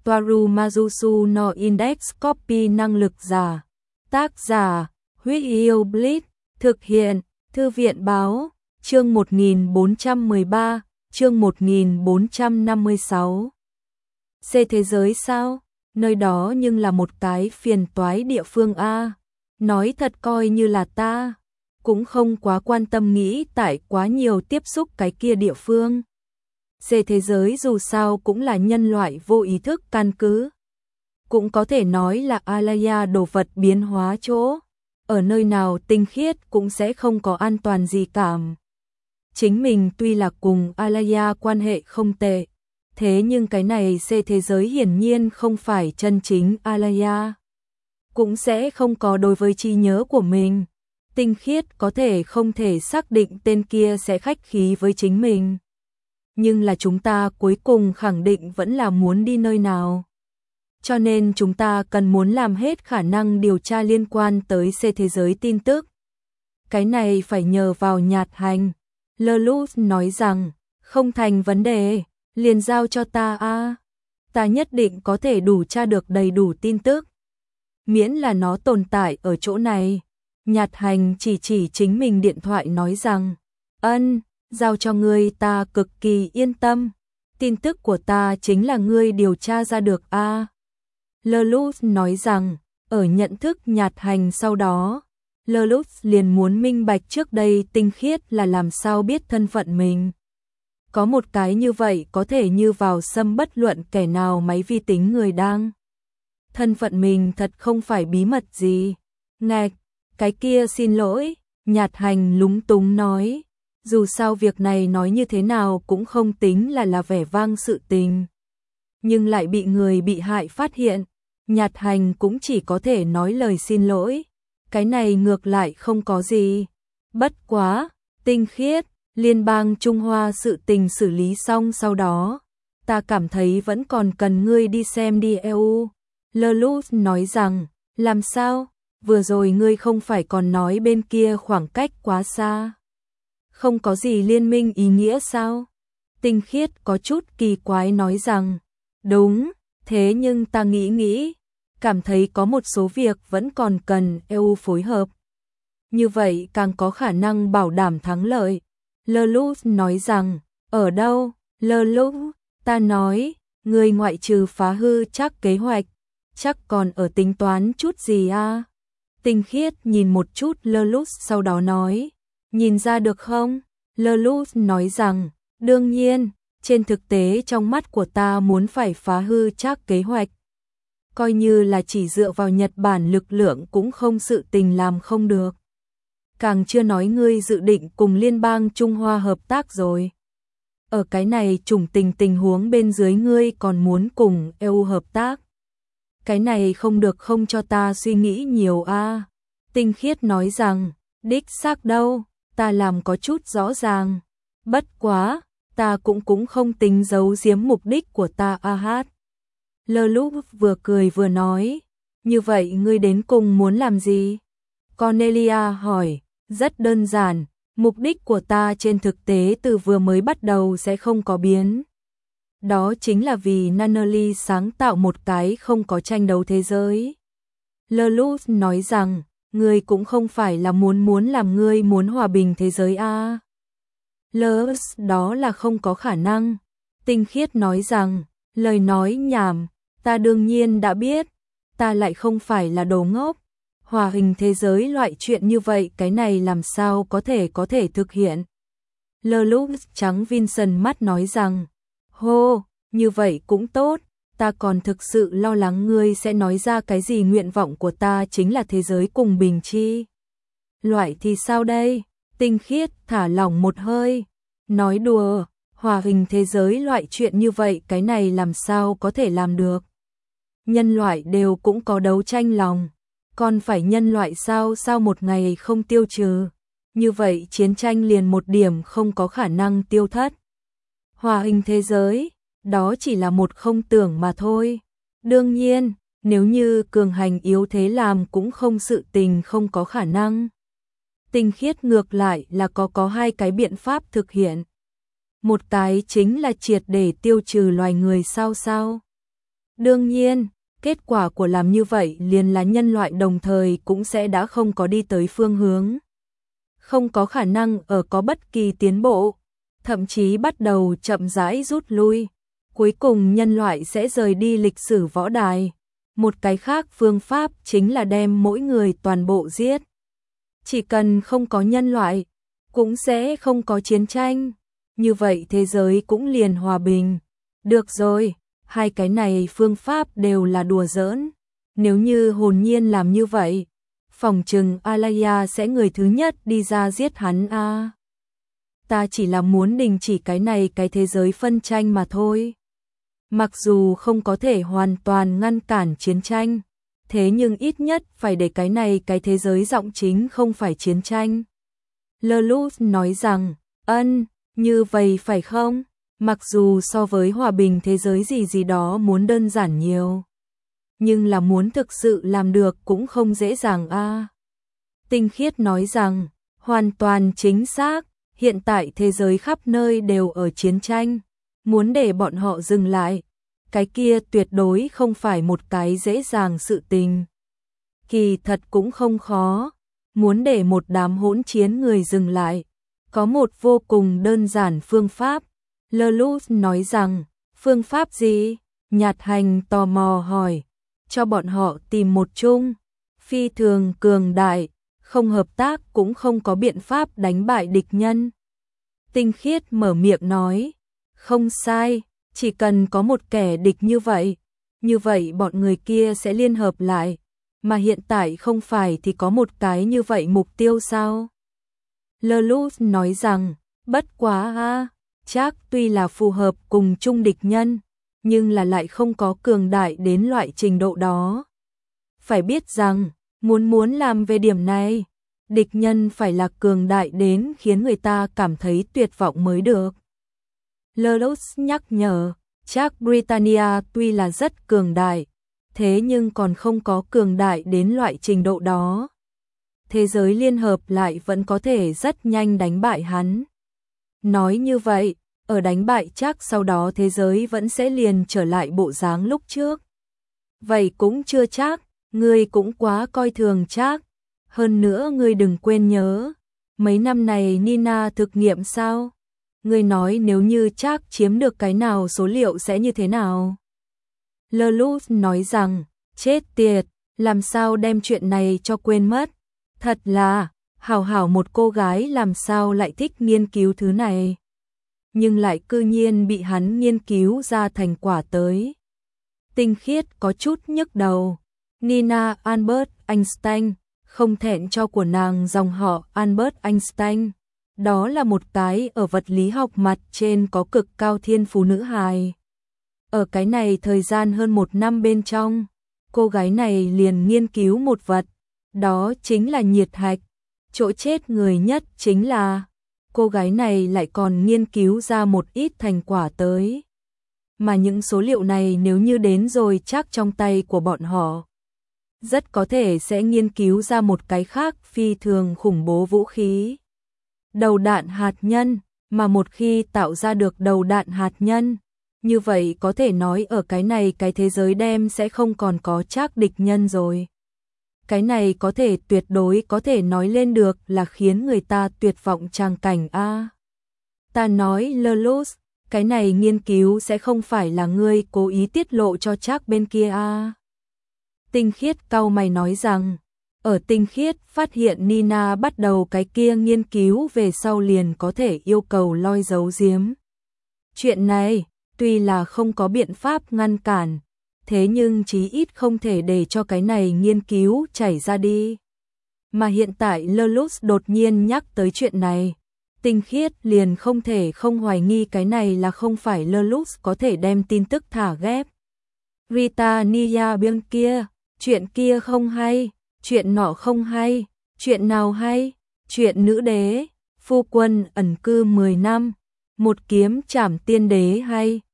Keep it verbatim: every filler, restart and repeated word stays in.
Toaru Majusu no Index Copy năng lực giả. Tác giả, Huyết Yêu Blitz, thực hiện, Thư viện báo, chương một nghìn bốn trăm mười ba, chương một nghìn bốn trăm năm mươi sáu. C thế giới sao? Nơi đó nhưng là một cái phiền toái địa phương a. Nói thật coi như là ta cũng không quá quan tâm nghĩ tại quá nhiều tiếp xúc cái kia địa phương. C thế giới dù sao cũng là nhân loại vô ý thức căn cứ. Cũng có thể nói là Alaya đồ vật biến hóa chỗ. Ở nơi nào tinh khiết cũng sẽ không có an toàn gì cảm. Chính mình tuy là cùng Alaya quan hệ không tệ, thế nhưng cái này C thế giới hiển nhiên không phải chân chính Alaya. Cũng sẽ không có đối với trí nhớ của mình. Tinh khiết có thể không thể xác định tên kia sẽ khách khí với chính mình. Nhưng là chúng ta cuối cùng khẳng định vẫn là muốn đi nơi nào. Cho nên chúng ta cần muốn làm hết khả năng điều tra liên quan tới C thế giới tin tức. Cái này phải nhờ vào Nhạt Hành. Lelouch nói rằng, không thành vấn đề, liền giao cho ta a. Ta nhất định có thể đủ tra được đầy đủ tin tức. Miễn là nó tồn tại ở chỗ này. Nhạt Hành chỉ chỉ chính mình điện thoại nói rằng, ân, giao cho ngươi ta cực kỳ yên tâm. Tin tức của ta chính là ngươi điều tra ra được a. Lelouch nói rằng, ở nhận thức Nhạt Hành sau đó, Lelouch liền muốn minh bạch trước đây tinh khiết là làm sao biết thân phận mình. Có một cái như vậy có thể như vào xâm bất luận kẻ nào máy vi tính người đang. Thân phận mình thật không phải bí mật gì. Ngạch, cái kia xin lỗi, Nhạt Hành lúng túng nói. Dù sao việc này nói như thế nào cũng không tính là là vẻ vang sự tình. Nhưng lại bị người bị hại phát hiện, Nhạt Hành cũng chỉ có thể nói lời xin lỗi. Cái này ngược lại không có gì. Bất quá, tinh khiết, liên bang Trung Hoa sự tình xử lý xong sau đó. Ta cảm thấy vẫn còn cần ngươi đi xem đi e u. Lelouch nói rằng, làm sao? Vừa rồi ngươi không phải còn nói bên kia khoảng cách quá xa. Không có gì liên minh ý nghĩa sao? Tinh khiết có chút kỳ quái nói rằng, đúng, thế nhưng ta nghĩ nghĩ, cảm thấy có một số việc vẫn còn cần e u phối hợp. Như vậy càng có khả năng bảo đảm thắng lợi. Lelouch nói rằng, ở đâu? Lelouch, ta nói, người ngoại trừ phá hư chắc kế hoạch, chắc còn ở tính toán chút gì à? Tinh khiết nhìn một chút Lelouch sau đó nói, nhìn ra được không? Lelouch nói rằng, đương nhiên, trên thực tế trong mắt của ta muốn phải phá hư chắc kế hoạch. Coi như là chỉ dựa vào Nhật Bản lực lượng cũng không sự tình làm không được. Càng chưa nói ngươi dự định cùng Liên bang Trung Hoa hợp tác rồi. Ở cái này chủng tình tình huống bên dưới ngươi còn muốn cùng e u hợp tác. Cái này không được không cho ta suy nghĩ nhiều a. À. Tinh khiết nói rằng, đích xác đâu, ta làm có chút rõ ràng. Bất quá, ta cũng cũng không tính giấu giếm mục đích của ta a hát. Lelouch vừa cười vừa nói, như vậy ngươi đến cùng muốn làm gì? Cornelia hỏi, rất đơn giản, mục đích của ta trên thực tế từ vừa mới bắt đầu sẽ không có biến. Đó chính là vì Nunnally sáng tạo một cái không có tranh đấu thế giới. Lelouch nói rằng, ngươi cũng không phải là muốn muốn làm ngươi muốn hòa bình thế giới a. À. Lelouch đó là không có khả năng. Tinh khiết nói rằng, lời nói nhảm, ta đương nhiên đã biết, ta lại không phải là đồ ngốc. Hòa hình thế giới loại chuyện như vậy cái này làm sao có thể có thể thực hiện. Lelouch trắng Vincent mắt nói rằng, hô, như vậy cũng tốt, ta còn thực sự lo lắng ngươi sẽ nói ra cái gì nguyện vọng của ta chính là thế giới cùng bình chi. Loại thì sao đây? Tinh khiết thả lỏng một hơi, nói đùa, hòa hình thế giới loại chuyện như vậy cái này làm sao có thể làm được. Nhân loại đều cũng có đấu tranh lòng, còn phải nhân loại sao sao một ngày không tiêu trừ. Như vậy chiến tranh liền một điểm không có khả năng tiêu thất. Hòa hình thế giới, đó chỉ là một không tưởng mà thôi. Đương nhiên, nếu như cường hành yếu thế làm cũng không sự tình không có khả năng. Tinh khiết ngược lại là có có hai cái biện pháp thực hiện. Một cái chính là triệt để tiêu trừ loài người sao sao. Đương nhiên, kết quả của làm như vậy liền là nhân loại đồng thời cũng sẽ đã không có đi tới phương hướng. Không có khả năng ở có bất kỳ tiến bộ, thậm chí bắt đầu chậm rãi rút lui. Cuối cùng nhân loại sẽ rời đi lịch sử võ đài. Một cái khác phương pháp chính là đem mỗi người toàn bộ giết. Chỉ cần không có nhân loại, cũng sẽ không có chiến tranh. Như vậy thế giới cũng liền hòa bình. Được rồi, hai cái này phương pháp đều là đùa giỡn. Nếu như hồn nhiên làm như vậy, phòng trừng Alaya sẽ người thứ nhất đi ra giết hắn a. À, ta chỉ là muốn đình chỉ cái này cái thế giới phân tranh mà thôi. Mặc dù không có thể hoàn toàn ngăn cản chiến tranh, thế nhưng ít nhất phải để cái này cái thế giới giọng chính không phải chiến tranh. Lelouch nói rằng, ân, như vậy phải không? Mặc dù so với hòa bình thế giới gì gì đó muốn đơn giản nhiều, nhưng là muốn thực sự làm được cũng không dễ dàng a. À, Tinh Khiết nói rằng, hoàn toàn chính xác, hiện tại thế giới khắp nơi đều ở chiến tranh, muốn để bọn họ dừng lại, cái kia tuyệt đối không phải một cái dễ dàng sự tình. Kỳ thật cũng không khó, muốn để một đám hỗn chiến người dừng lại, có một vô cùng đơn giản phương pháp. Lelouch nói rằng, phương pháp gì? Nhạt Hành tò mò hỏi, cho bọn họ tìm một chung, phi thường cường đại, không hợp tác cũng không có biện pháp đánh bại địch nhân. Tinh Khiết mở miệng nói, không sai, chỉ cần có một kẻ địch như vậy, như vậy bọn người kia sẽ liên hợp lại, mà hiện tại không phải thì có một cái như vậy mục tiêu sao? Lelouch nói rằng, bất quá a, chắc tuy là phù hợp cùng chung địch nhân, nhưng là lại không có cường đại đến loại trình độ đó. Phải biết rằng, muốn muốn làm về điểm này, địch nhân phải là cường đại đến khiến người ta cảm thấy tuyệt vọng mới được. Lelouch nhắc nhở, chắc Britannia tuy là rất cường đại, thế nhưng còn không có cường đại đến loại trình độ đó. Thế giới liên hợp lại vẫn có thể rất nhanh đánh bại hắn. Nói như vậy, ở đánh bại chắc sau đó thế giới vẫn sẽ liền trở lại bộ dáng lúc trước. Vậy cũng chưa chắc, ngươi cũng quá coi thường chắc. Hơn nữa ngươi đừng quên nhớ, mấy năm này Nina thực nghiệm sao? Ngươi nói nếu như chắc chiếm được cái nào số liệu sẽ như thế nào? Lelouch nói rằng, chết tiệt, làm sao đem chuyện này cho quên mất? Thật là, hảo hảo một cô gái làm sao lại thích nghiên cứu thứ này? Nhưng lại cư nhiên bị hắn nghiên cứu ra thành quả tới. Tinh Khiết có chút nhức đầu. Nina Albert Einstein, không thẹn cho của nàng dòng họ Albert Einstein. Đó là một cái ở vật lý học mặt trên có cực cao thiên phú nữ hài. Ở cái này thời gian hơn một năm bên trong, cô gái này liền nghiên cứu một vật, đó chính là nhiệt hạch. Chỗ chết người nhất chính là, cô gái này lại còn nghiên cứu ra một ít thành quả tới. Mà những số liệu này nếu như đến rồi chắc trong tay của bọn họ, rất có thể sẽ nghiên cứu ra một cái khác phi thường khủng bố vũ khí. Đầu đạn hạt nhân, mà một khi tạo ra được đầu đạn hạt nhân, như vậy có thể nói ở cái này cái thế giới đem sẽ không còn có chắc địch nhân rồi. Cái này có thể tuyệt đối có thể nói lên được là khiến người ta tuyệt vọng tràng cảnh a. À, ta nói Lelouch, cái này nghiên cứu sẽ không phải là ngươi cố ý tiết lộ cho chắc bên kia a. À. Tinh Khiết cau mày nói rằng, ở Tinh Khiết phát hiện Nina bắt đầu cái kia nghiên cứu về sau liền có thể yêu cầu lôi giấu giếm. Chuyện này, tuy là không có biện pháp ngăn cản, thế nhưng chí ít không thể để cho cái này nghiên cứu chảy ra đi. Mà hiện tại Lelouch đột nhiên nhắc tới chuyện này, Tinh Khiết liền không thể không hoài nghi cái này là không phải Lelouch có thể đem tin tức thả ghép. Britannia bên kia, chuyện kia không hay, chuyện nọ không hay, chuyện nào hay, chuyện nữ đế, phu quân ẩn cư mười năm, một kiếm trảm tiên đế hay.